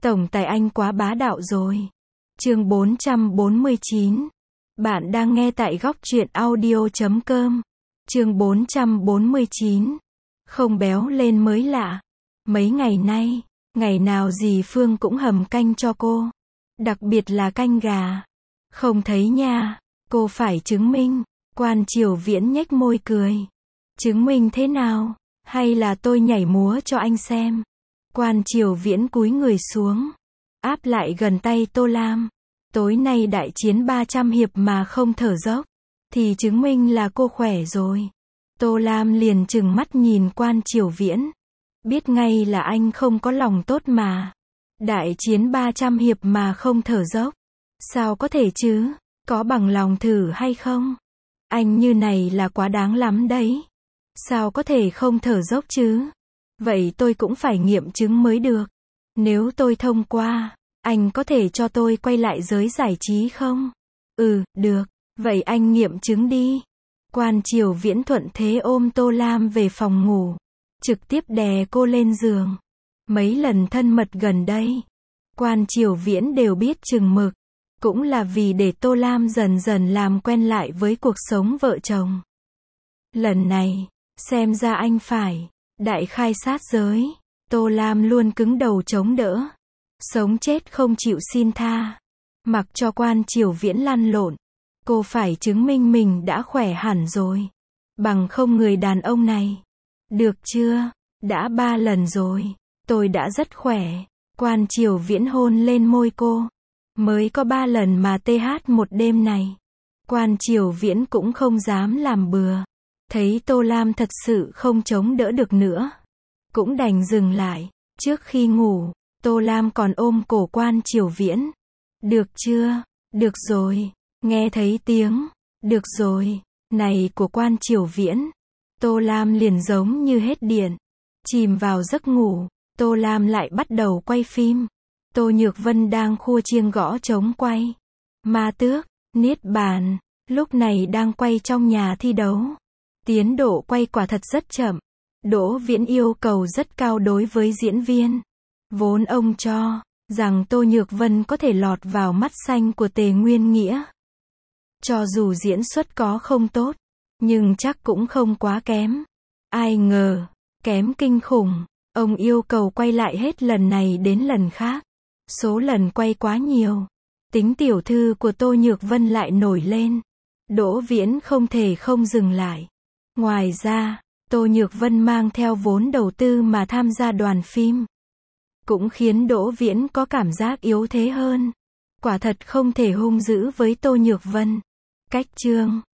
Tổng tài anh quá bá đạo rồi. Chương 449. Bạn đang nghe tại góc truyện audio.com. Chương 449. Không béo lên mới lạ. Mấy ngày nay, ngày nào dì Phương cũng hầm canh cho cô. Đặc biệt là canh gà. Không thấy nha, cô phải chứng minh. Quan Triều Viễn nhếch môi cười. Chứng minh thế nào? Hay là tôi nhảy múa cho anh xem? Quan Triều Viễn cúi người xuống, áp lại gần tay Tô Lam. Tối nay đại chiến 300 hiệp mà không thở dốc, thì chứng minh là cô khỏe rồi. Tô Lam liền trừng mắt nhìn Quan Triều Viễn. Biết ngay là anh không có lòng tốt mà. Đại chiến 300 hiệp mà không thở dốc. Sao có thể chứ? Có bằng lòng thử hay không? Anh như này là quá đáng lắm đấy. Sao có thể không thở dốc chứ? Vậy tôi cũng phải nghiệm chứng mới được. Nếu tôi thông qua, anh có thể cho tôi quay lại giới giải trí không? Được. Vậy anh nghiệm chứng đi. Quan Triều Viễn thuận thế ôm Tô Lam về phòng ngủ. Trực tiếp đè cô lên giường. Mấy lần thân mật gần đây, Quan Triều Viễn đều biết chừng mực. Cũng là vì để Tô Lam dần dần làm quen lại với cuộc sống vợ chồng. Lần này, xem ra anh phải đại khai sát giới. Tô Lam luôn cứng đầu chống đỡ. Sống chết không chịu xin tha. Mặc cho Quan Triều Viễn lăn lộn. Cô phải chứng minh mình đã khỏe hẳn rồi. Bằng không người đàn ông này. Được chưa? Đã 3 lần rồi. Tôi đã rất khỏe. Quan Triều Viễn hôn lên môi cô. Mới có 3 lần mà TH một đêm này. Quan Triều Viễn cũng không dám làm bừa. Thấy Tô Lam thật sự không chống đỡ được nữa, cũng đành dừng lại. Trước khi ngủ, Tô Lam còn ôm cổ Quan Triều Viễn. Được chưa? Được rồi. Nghe thấy tiếng được rồi này của Quan Triều Viễn, Tô Lam liền giống như hết điện, chìm vào giấc ngủ. Tô Lam lại bắt đầu quay phim. Tô Nhược Vân đang khua chiêng gõ trống quay Ma Tước, Niết Bàn, lúc này đang quay trong nhà thi đấu. Tiến độ quay quả thật rất chậm. Đỗ Viễn yêu cầu rất cao đối với diễn viên. Vốn ông cho rằng Tô Nhược Vân có thể lọt vào mắt xanh của Tề Nguyên Nghĩa. Cho dù diễn xuất có không tốt, nhưng chắc cũng không quá kém. Ai ngờ, kém kinh khủng. Ông yêu cầu quay lại hết lần này đến lần khác. Số lần quay quá nhiều. Tính tiểu thư của Tô Nhược Vân lại nổi lên. Đỗ Viễn không thể không dừng lại. Ngoài ra, Tô Nhược Vân mang theo vốn đầu tư mà tham gia đoàn phim, cũng khiến Đỗ Viễn có cảm giác yếu thế hơn. Quả thật không thể hung dữ với Tô Nhược Vân. Cách chương